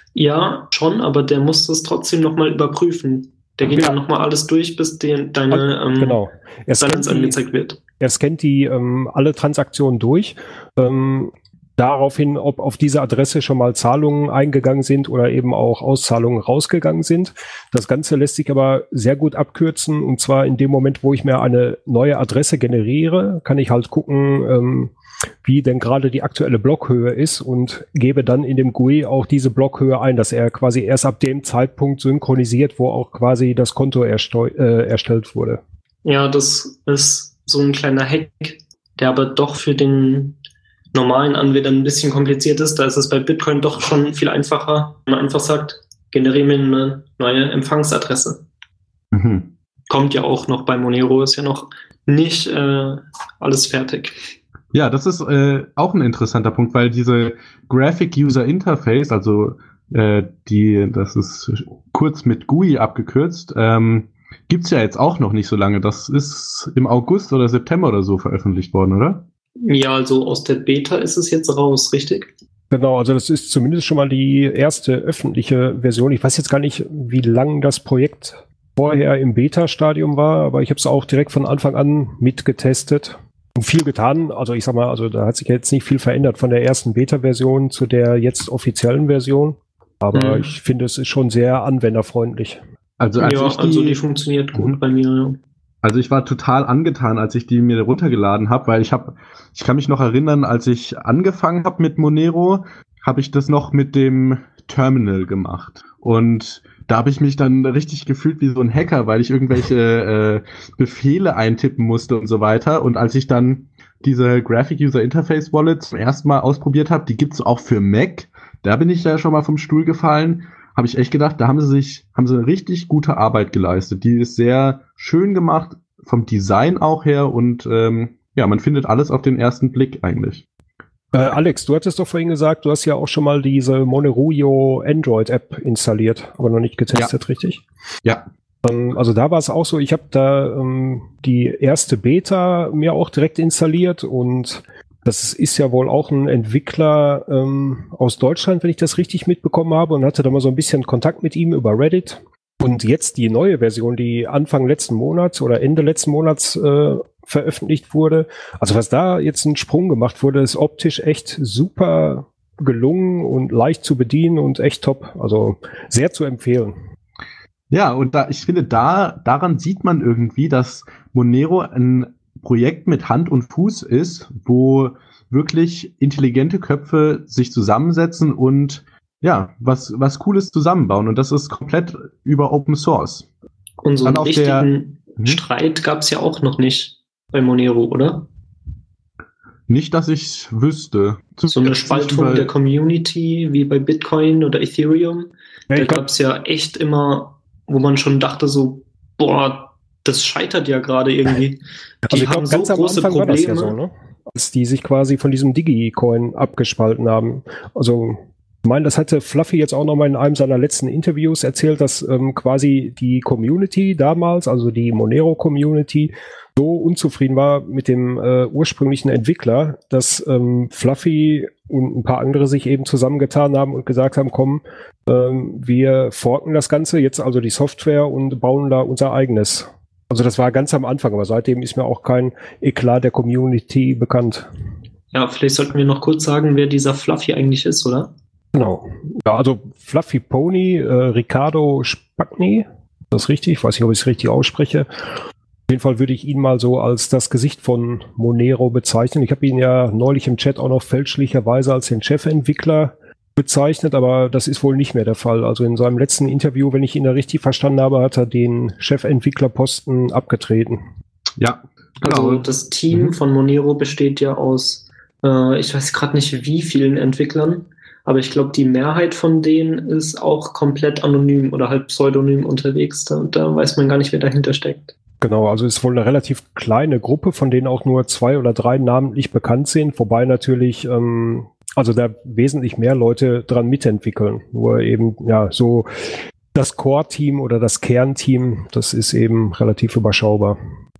Ja, schon, aber der muss das trotzdem nochmal überprüfen. Der geht Ja. dann nochmal alles durch, bis die, deine ähm, Genau. Er Balance scannt die, angezeigt wird. er scannt die ähm, alle Transaktionen durch. Ähm, daraufhin, ob auf diese Adresse schon mal Zahlungen eingegangen sind oder eben auch Auszahlungen rausgegangen sind. Das Ganze lässt sich aber sehr gut abkürzen. Und zwar in dem Moment, wo ich mir eine neue Adresse generiere, kann ich halt gucken, ähm, wie denn gerade die aktuelle Blockhöhe ist und gebe dann in dem G U I auch diese Blockhöhe ein, dass er quasi erst ab dem Zeitpunkt synchronisiert, wo auch quasi das Konto ersteu- äh, erstellt wurde. Ja, das ist so ein kleiner Hack, der aber doch für den normalen Anwender ein bisschen kompliziert ist. Da ist es bei Bitcoin doch schon viel einfacher, wenn man einfach sagt, generiere mir eine neue Empfangsadresse. Mhm. Kommt ja auch noch bei Monero, ist ja noch nicht äh, alles fertig. Ja, das ist äh, auch ein interessanter Punkt, weil diese Graphic User Interface, also äh, die, das ist kurz mit G U I abgekürzt, ähm, gibt's ja jetzt auch noch nicht so lange. Das ist im August oder September oder so veröffentlicht worden, oder? Ja, also aus der Beta ist es jetzt raus, richtig? Genau, also das ist zumindest schon mal die erste öffentliche Version. Ich weiß jetzt gar nicht, wie lang das Projekt vorher im Beta-Stadium war, aber ich habe es auch direkt von Anfang an mitgetestet. Und viel getan, also ich sag mal, also da hat sich jetzt nicht viel verändert von der ersten Beta-Version zu der jetzt offiziellen Version. Aber Mhm. ich finde, es ist schon sehr anwenderfreundlich. Also als ja, ich die, also die funktioniert gut Mhm. bei mir. Ja. Also ich war total angetan, als ich die mir runtergeladen habe, weil ich habe, ich kann mich noch erinnern, als ich angefangen habe mit Monero, habe ich das noch mit dem Terminal gemacht. Und da habe ich mich dann richtig gefühlt wie so ein Hacker, weil ich irgendwelche äh, Befehle eintippen musste und so weiter. Und als ich dann diese Graphic User Interface Wallet zum ersten Mal ausprobiert habe, die gibt's auch für Mac. Da bin ich ja schon mal vom Stuhl gefallen. habe ich echt gedacht, da haben sie sich, haben sie eine richtig gute Arbeit geleistet. Die ist sehr schön gemacht, vom Design auch her und ähm, ja, man findet alles auf den ersten Blick eigentlich. Äh, Alex, du hattest doch vorhin gesagt, du hast ja auch schon mal diese Monerujo Android-App installiert, aber noch nicht getestet, ja. Richtig? Ja. Ähm, also da war es auch so, ich habe da ähm, die erste Beta mir auch direkt installiert und das ist ja wohl auch ein Entwickler ähm, aus Deutschland, wenn ich das richtig mitbekommen habe, und hatte da mal so ein bisschen Kontakt mit ihm über Reddit. Und jetzt die neue Version, die Anfang letzten Monats oder Ende letzten Monats äh, veröffentlicht wurde. Also was da jetzt ein Sprung gemacht wurde, ist optisch echt super gelungen und leicht zu bedienen und echt top. Also sehr zu empfehlen. Ja, und da, ich finde, da daran sieht man irgendwie, dass Monero ein Projekt mit Hand und Fuß ist, wo wirklich intelligente Köpfe sich zusammensetzen und ja, was, was Cooles zusammenbauen. Und das ist komplett über Open Source. Und so einen richtigen der, Streit gab es ja auch noch nicht bei Monero, oder? Nicht, dass ich wüsste. So eine Spaltung der Community wie bei Bitcoin oder Ethereum. Ja, da gab es ja echt immer, wo man schon dachte so, boah, das scheitert ja gerade irgendwie. Die also ich haben glaub, so ganz große am Anfang Probleme. War das ja so, ne? Als die sich quasi von diesem Digi-Coin abgespalten haben. Also ich meine, das hatte Fluffy jetzt auch nochmal in einem seiner letzten Interviews erzählt, dass ähm, quasi die Community damals, also die Monero-Community, so unzufrieden war mit dem äh, ursprünglichen Entwickler, dass ähm, Fluffy und ein paar andere sich eben zusammengetan haben und gesagt haben, komm, ähm, wir forken das Ganze, jetzt also die Software und bauen da unser eigenes. Also das war ganz am Anfang, aber seitdem ist mir auch kein Eklat der Community bekannt. Ja, vielleicht sollten wir noch kurz sagen, wer dieser Fluffy eigentlich ist, oder? Genau. Ja, also Fluffy Pony, äh, Riccardo Spagni, das ist richtig, ich weiß nicht, ob ich es richtig ausspreche. Auf jeden Fall würde ich ihn mal so als das Gesicht von Monero bezeichnen. Ich habe ihn ja neulich im Chat auch noch fälschlicherweise als den Chefentwickler bezeichnet, aber das ist wohl nicht mehr der Fall. Also in seinem letzten Interview, wenn ich ihn da richtig verstanden habe, hat er den Chefentwicklerposten abgetreten. Ja, genau. Also das Team mhm. von Monero besteht ja aus, äh, ich weiß gerade nicht wie vielen Entwicklern, aber ich glaube, die Mehrheit von denen ist auch komplett anonym oder halt pseudonym unterwegs. Da, da weiß man gar nicht, wer dahinter steckt. Genau, also ist wohl eine relativ kleine Gruppe, von denen auch nur zwei oder drei namentlich bekannt sind, wobei natürlich ähm, also da wesentlich mehr Leute dran mitentwickeln. Nur eben, ja, so das Core-Team oder das Kernteam, das ist eben relativ überschaubar.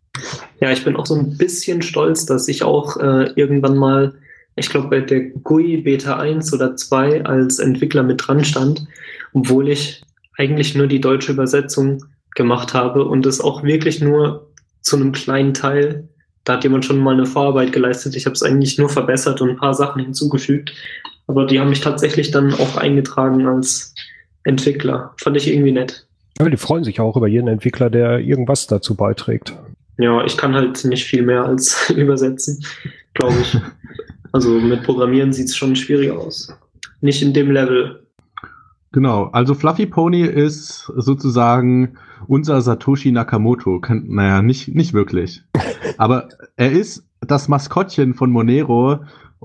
Ja, ich bin auch so ein bisschen stolz, dass ich auch äh, irgendwann mal, ich glaube bei der G U I Beta eins oder zwei als Entwickler mit dran stand, obwohl ich eigentlich nur die deutsche Übersetzung gemacht habe und es auch wirklich nur zu einem kleinen Teil. Da hat jemand schon mal eine Vorarbeit geleistet. Ich habe es eigentlich nur verbessert und ein paar Sachen hinzugefügt. Aber die haben mich tatsächlich dann auch eingetragen als Entwickler. Fand ich irgendwie nett. Ja, die freuen sich auch über jeden Entwickler, der irgendwas dazu beiträgt. Ja, ich kann halt nicht viel mehr als übersetzen, glaube ich. Also mit Programmieren sieht es schon schwierig aus. Nicht in dem Level. Genau, also Fluffy Pony ist sozusagen unser Satoshi Nakamoto. Naja, nicht, nicht wirklich. Aber er ist das Maskottchen von Monero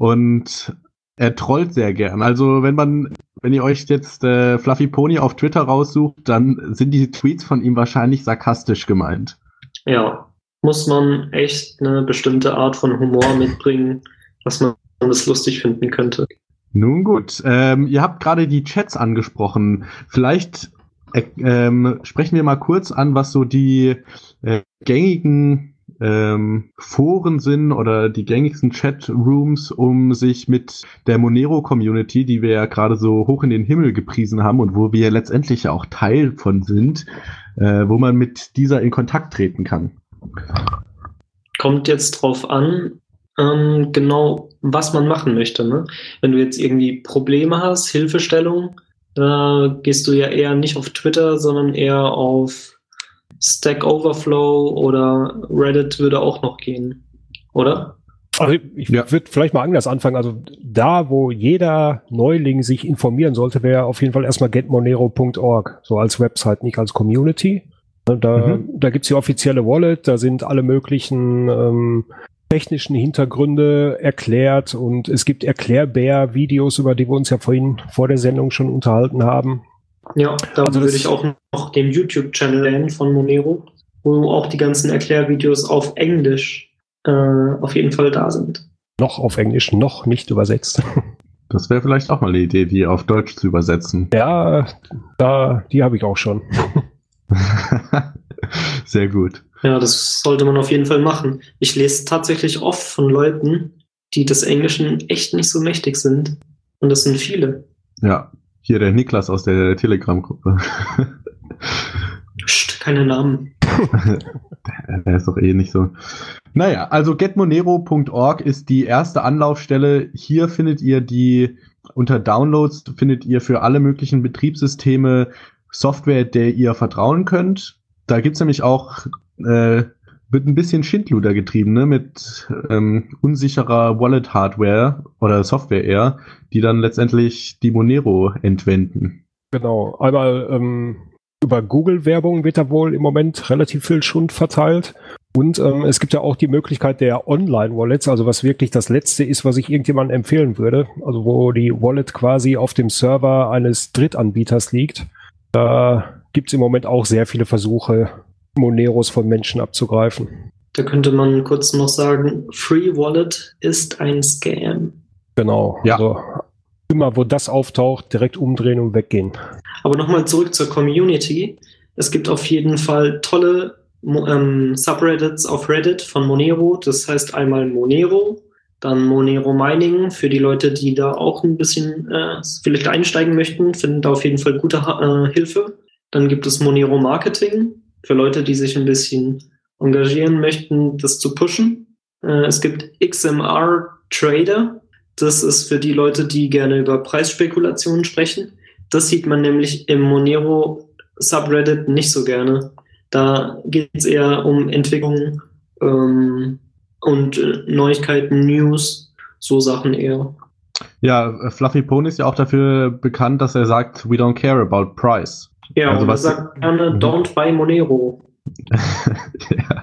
und er trollt sehr gern. Also wenn man, wenn ihr euch jetzt äh, Fluffy Pony auf Twitter raussucht, dann sind die Tweets von ihm wahrscheinlich sarkastisch gemeint. Ja, muss man echt eine bestimmte Art von Humor mitbringen, dass man das lustig finden könnte. Nun gut, ähm, ihr habt gerade die Chats angesprochen. Vielleicht äh, ähm, sprechen wir mal kurz an, was so die äh, gängigen ähm, Foren sind oder die gängigsten Chatrooms, um sich mit der Monero-Community, die wir ja gerade so hoch in den Himmel gepriesen haben und wo wir letztendlich ja auch Teil von sind, äh, wo man mit dieser in Kontakt treten kann. Kommt jetzt drauf an, ähm, genau was man machen möchte. Ne? Wenn du jetzt irgendwie Probleme hast, Hilfestellung, äh, gehst du ja eher nicht auf Twitter, sondern eher auf Stack Overflow oder Reddit würde auch noch gehen, oder? Also ich ja. würde vielleicht mal anders anfangen. Also da, wo jeder Neuling sich informieren sollte, wäre auf jeden Fall erstmal get monero punkt org, so als Website, nicht als Community. Da, mhm. da gibt es die offizielle Wallet, da sind alle möglichen ähm, technischen Hintergründe erklärt und es gibt Erklärbär-Videos, über die wir uns ja vorhin vor der Sendung schon unterhalten haben. Ja, da Also würde das- ich auch noch den YouTube-Channel nennen von Monero, wo auch die ganzen Erklärvideos auf Englisch äh, auf jeden Fall da sind. Noch auf Englisch, noch nicht übersetzt. Das wäre vielleicht auch mal eine Idee, die auf Deutsch zu übersetzen. Ja, da, die habe ich auch schon. Sehr gut. Ja, das sollte man auf jeden Fall machen. Ich lese tatsächlich oft von Leuten, die des Englischen echt nicht so mächtig sind. Und das sind viele. Ja, hier der Niklas aus der Telegram-Gruppe. Psst, keine Namen. Der ist doch eh nicht so. Naja, also get monero punkt org ist die erste Anlaufstelle. Hier findet ihr die, unter Downloads findet ihr für alle möglichen Betriebssysteme Software, der ihr vertrauen könnt. Da gibt's nämlich auch, äh, wird ein bisschen Schindluder getrieben, ne, mit ähm, unsicherer Wallet-Hardware oder Software eher, die dann letztendlich die Monero entwenden. Genau. Einmal ähm, über Google-Werbung wird da wohl im Moment relativ viel Schund verteilt. Und ähm, es gibt ja auch die Möglichkeit der Online-Wallets, also was wirklich das Letzte ist, was ich irgendjemandem empfehlen würde. Also wo die Wallet quasi auf dem Server eines Drittanbieters liegt. Da gibt es im Moment auch sehr viele Versuche, Moneros von Menschen abzugreifen. Da könnte man kurz noch sagen, Free Wallet ist ein Scam. Genau. Ja. Also immer, wo das auftaucht, direkt umdrehen und weggehen. Aber nochmal zurück zur Community. Es gibt auf jeden Fall tolle ähm, Subreddits auf Reddit von Monero. Das heißt einmal Monero, dann Monero Mining für die Leute, die da auch ein bisschen äh, vielleicht einsteigen möchten, finden da auf jeden Fall gute äh, Hilfe. Dann gibt es Monero Marketing für Leute, die sich ein bisschen engagieren möchten, das zu pushen. Äh, es gibt X M R Trader. Das ist für die Leute, die gerne über Preisspekulationen sprechen. Das sieht man nämlich im Monero Subreddit nicht so gerne. Da geht es eher um Entwicklung ähm, und äh, Neuigkeiten, News, so Sachen eher. Ja, Fluffy Pony ist ja auch dafür bekannt, dass er sagt, we don't care about price. Ja, Also und er was- sagt gerne, Mhm. don't buy Monero. ja.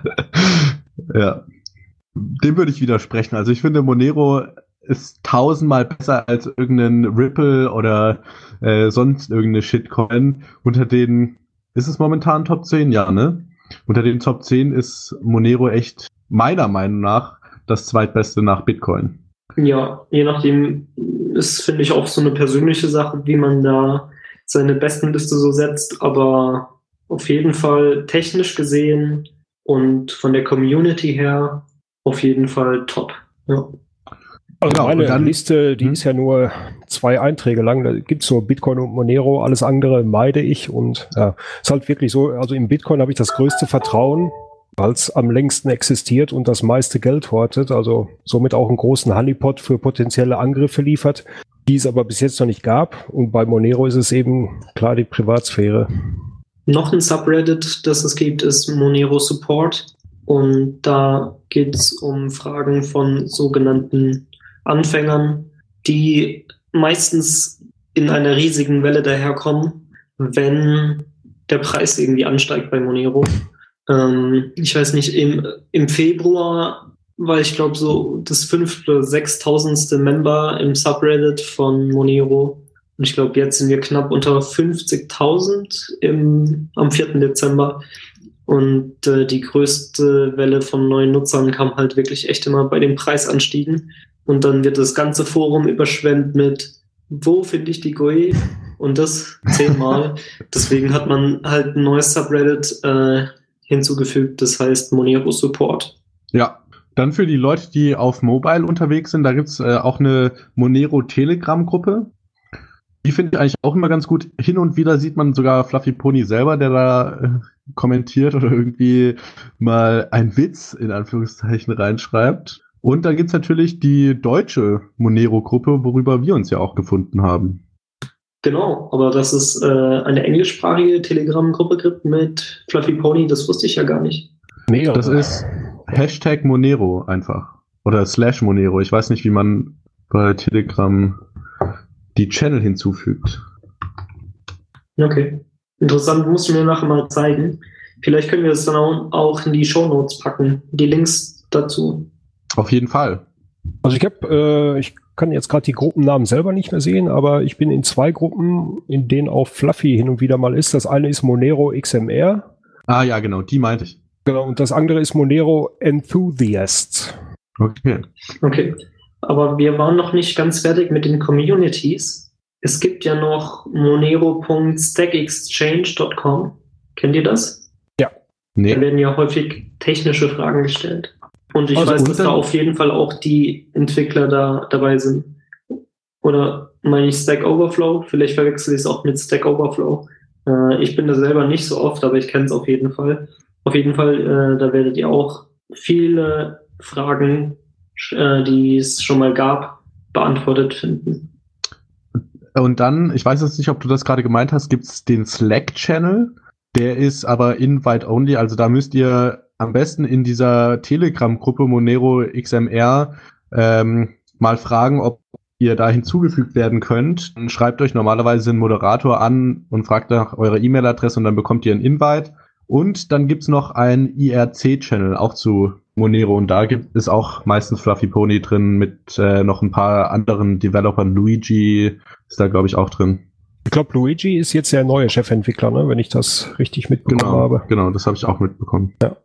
ja. Dem würde ich widersprechen. Also ich finde, Monero ist tausendmal besser als irgendein Ripple oder äh, sonst irgendeine Shitcoin. Unter den, ist es momentan Top zehn? Ja, ne? Unter den Top zehn ist Monero echt meiner Meinung nach das zweitbeste nach Bitcoin. Ja, je nachdem ist, finde ich, auch so eine persönliche Sache, wie man da seine Bestenliste so setzt, aber auf jeden Fall technisch gesehen und von der Community her auf jeden Fall top. Ja. Also Genau, meine und dann- Liste, die Hm? ist ja nur zwei Einträge lang. Da gibt's nur Bitcoin und Monero. Alles andere meide ich. Und ja, ist halt wirklich so, also im Bitcoin habe ich das größte Vertrauen, weil es am längsten existiert und das meiste Geld hortet. Also somit auch einen großen Honeypot für potenzielle Angriffe liefert, die es aber bis jetzt noch nicht gab. Und bei Monero ist es eben klar die Privatsphäre. Noch ein Subreddit, das es gibt, ist Monero Support. Und da geht es um Fragen von sogenannten Anfängern, die meistens in einer riesigen Welle daherkommen, wenn der Preis irgendwie ansteigt bei Monero. Ähm, ich weiß nicht, im, im Februar war ich glaube so das fünfte oder sechstausendste Member im Subreddit von Monero. Und ich glaube, jetzt sind wir knapp unter fünfzigtausend im, am vierten Dezember. Und äh, die größte Welle von neuen Nutzern kam halt wirklich echt immer bei den Preisanstiegen. Und dann wird das ganze Forum überschwemmt mit, wo finde ich die G O E? Und das zehnmal. Deswegen hat man halt ein neues Subreddit äh, hinzugefügt, das heißt Monero Support. Ja, dann für die Leute, die auf Mobile unterwegs sind, da gibt's äh, auch eine Monero Telegram-Gruppe. Die finde ich eigentlich auch immer ganz gut. Hin und wieder sieht man sogar Fluffy Pony selber, der da äh, kommentiert oder irgendwie mal einen Witz in Anführungszeichen reinschreibt. Und dann gibt's natürlich die deutsche Monero-Gruppe, worüber wir uns ja auch gefunden haben. Genau, aber dass es äh, eine englischsprachige Telegram-Gruppe gibt mit Fluffy Pony, das wusste ich ja gar nicht. Mehrere. Das ist Hashtag Monero einfach. Oder slash Monero. Ich weiß nicht, wie man bei Telegram die Channel hinzufügt. Okay, interessant, musst du mir nachher mal zeigen. Vielleicht können wir das dann auch in die Shownotes packen, die Links dazu. Auf jeden Fall. Also ich habe, äh, ich kann jetzt gerade die Gruppennamen selber nicht mehr sehen, aber ich bin in zwei Gruppen, in denen auch Fluffy hin und wieder mal ist. Das eine ist Monero X M R. Ah ja, genau, die meinte ich. Genau, und das andere ist Monero Enthusiasts. Okay. Okay. Aber wir waren noch nicht ganz fertig mit den Communities. Es gibt ja noch monero punkt stack exchange punkt com. Kennt ihr das? Ja. Nee. Da werden ja häufig technische Fragen gestellt. Und ich Also weiß, dass unter- da auf jeden Fall auch die Entwickler da dabei sind. Oder meine ich Stack Overflow? Vielleicht verwechsel ich es auch mit Stack Overflow. Äh, ich bin da selber nicht so oft, aber ich kenne es auf jeden Fall. Auf jeden Fall, äh, da werdet ihr auch viele Fragen, äh, die es schon mal gab, beantwortet finden. Und dann, ich weiß jetzt nicht, ob du das gerade gemeint hast, gibt es den Slack-Channel. Der ist aber Invite-only, also da müsst ihr am besten in dieser Telegram-Gruppe Monero X M R ähm, mal fragen, ob ihr da hinzugefügt werden könnt. Dann schreibt euch normalerweise einen Moderator an und fragt nach eurer E-Mail-Adresse und dann bekommt ihr einen Invite. Und dann gibt's noch einen I R C-Channel, auch zu Monero. Und da gibt es auch meistens Fluffy Pony drin mit äh, noch ein paar anderen Developern. Luigi ist da, glaube ich, auch drin. Ich glaube, Luigi ist jetzt der neue Chefentwickler, ne? Wenn ich das richtig mitbekommen Genau, habe. genau, das habe ich auch mitbekommen. Ja.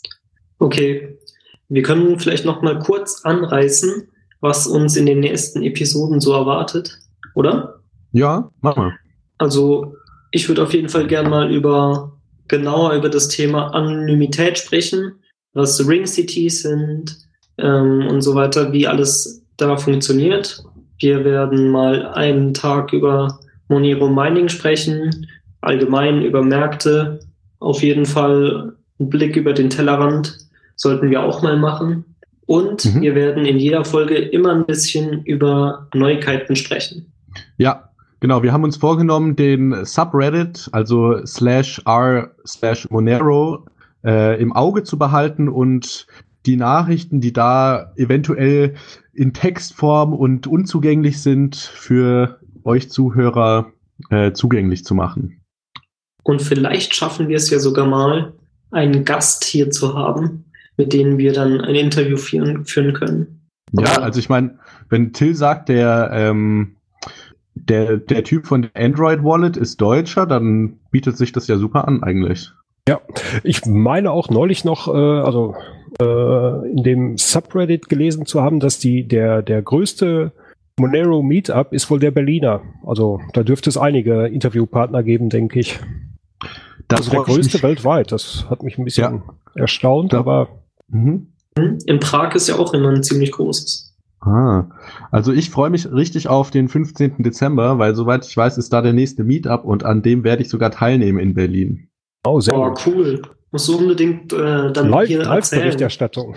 Okay, wir können vielleicht noch mal kurz anreißen, was uns in den nächsten Episoden so erwartet, oder? Ja, mach mal. Also ich würde auf jeden Fall gern mal über genauer über das Thema Anonymität sprechen, was Ring Cities sind ähm, und so weiter, wie alles da funktioniert. Wir werden mal einen Tag über Monero Mining sprechen, allgemein über Märkte, auf jeden Fall einen Blick über den Tellerrand sollten wir auch mal machen. Und Mhm. wir werden in jeder Folge immer ein bisschen über Neuigkeiten sprechen. Ja, genau. Wir haben uns vorgenommen, den Subreddit, also slash r slash Monero, äh, im Auge zu behalten und die Nachrichten, die da eventuell in Textform und unzugänglich sind, für euch Zuhörer äh, zugänglich zu machen. Und vielleicht schaffen wir es ja sogar mal, einen Gast hier zu haben, mit dem wir dann ein Interview führen, führen können. Ja, Aber- also ich meine, wenn Till sagt, der ähm, der der Typ von der Android Wallet ist Deutscher, dann bietet sich das ja super an eigentlich. Ich meine auch neulich noch, äh, also äh, in dem Subreddit gelesen zu haben, dass die der der größte Monero Meetup ist wohl der Berliner. Also da dürfte es einige Interviewpartner geben, denke ich. Das Also der freut mich. größte weltweit. Das hat mich ein bisschen Ja. erstaunt, Ja. aber Mhm. In Prag ist ja auch immer ein ziemlich großes. Ah, also ich freue mich richtig auf den fünfzehnten Dezember, weil soweit ich weiß, ist da der nächste Meetup und an dem werde ich sogar teilnehmen in Berlin. oh, sehr Oh, gut. cool. Musst du unbedingt äh, dann Live, hier erzählen. Live-Berichterstattung.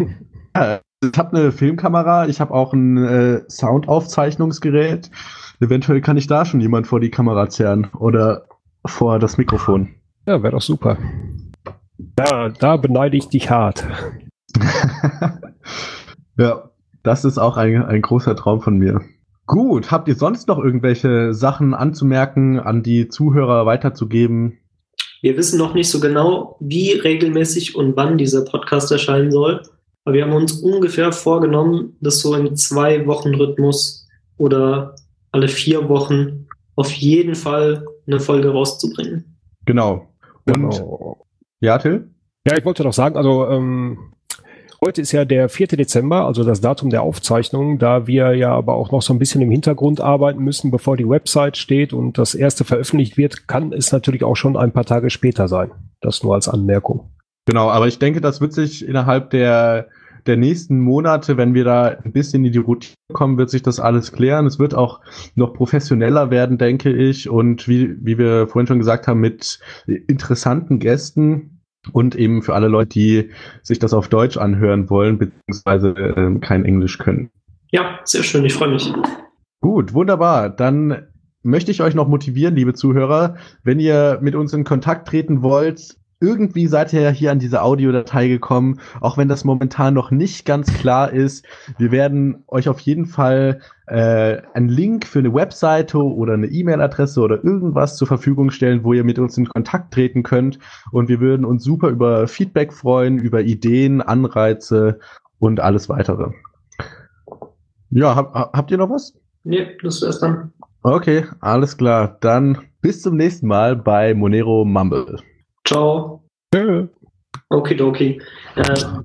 Ja, ich habe eine Filmkamera, ich habe auch ein äh, Soundaufzeichnungsgerät. Eventuell kann ich da schon jemand vor die Kamera zerren oder vor das Mikrofon. Ja, wäre doch super. Ja, da beneide ich dich hart. Ja, das ist auch ein, ein großer Traum von mir. Gut, habt ihr sonst noch irgendwelche Sachen anzumerken, an die Zuhörer weiterzugeben? Wir wissen noch nicht so genau, wie regelmäßig und wann dieser Podcast erscheinen soll. Aber wir haben uns ungefähr vorgenommen, das so im Zwei-Wochen-Rhythmus oder alle vier Wochen auf jeden Fall eine Folge rauszubringen. Genau. Und Genau. ja, Till? Ja, ich wollte noch sagen, also ähm, heute ist ja der vierte Dezember, also das Datum der Aufzeichnung, da wir ja aber auch noch so ein bisschen im Hintergrund arbeiten müssen, bevor die Website steht und das erste veröffentlicht wird, kann es natürlich auch schon ein paar Tage später sein. Das nur als Anmerkung. Genau, aber ich denke, das wird sich innerhalb der, der nächsten Monate, wenn wir da ein bisschen in die Routine kommen, wird sich das alles klären. Es wird auch noch professioneller werden, denke ich. Und wie, wie wir vorhin schon gesagt haben, mit interessanten Gästen und eben für alle Leute, die sich das auf Deutsch anhören wollen, beziehungsweise äh, kein Englisch können. Ja, sehr schön, ich freue mich. Gut, wunderbar. Dann möchte ich euch noch motivieren, liebe Zuhörer, wenn ihr mit uns in Kontakt treten wollt. Irgendwie seid ihr ja hier an diese Audiodatei gekommen, auch wenn das momentan noch nicht ganz klar ist. Wir werden euch auf jeden Fall äh, einen Link für eine Webseite oder eine E-Mail-Adresse oder irgendwas zur Verfügung stellen, wo ihr mit uns in Kontakt treten könnt. Und wir würden uns super über Feedback freuen, über Ideen, Anreize und alles weitere. Ja, hab, habt ihr noch was? Nee, das wär's dann. Okay, alles klar. Dann bis zum nächsten Mal bei Monero Mumble. Ciao. Tschö. Okidoki. Äh,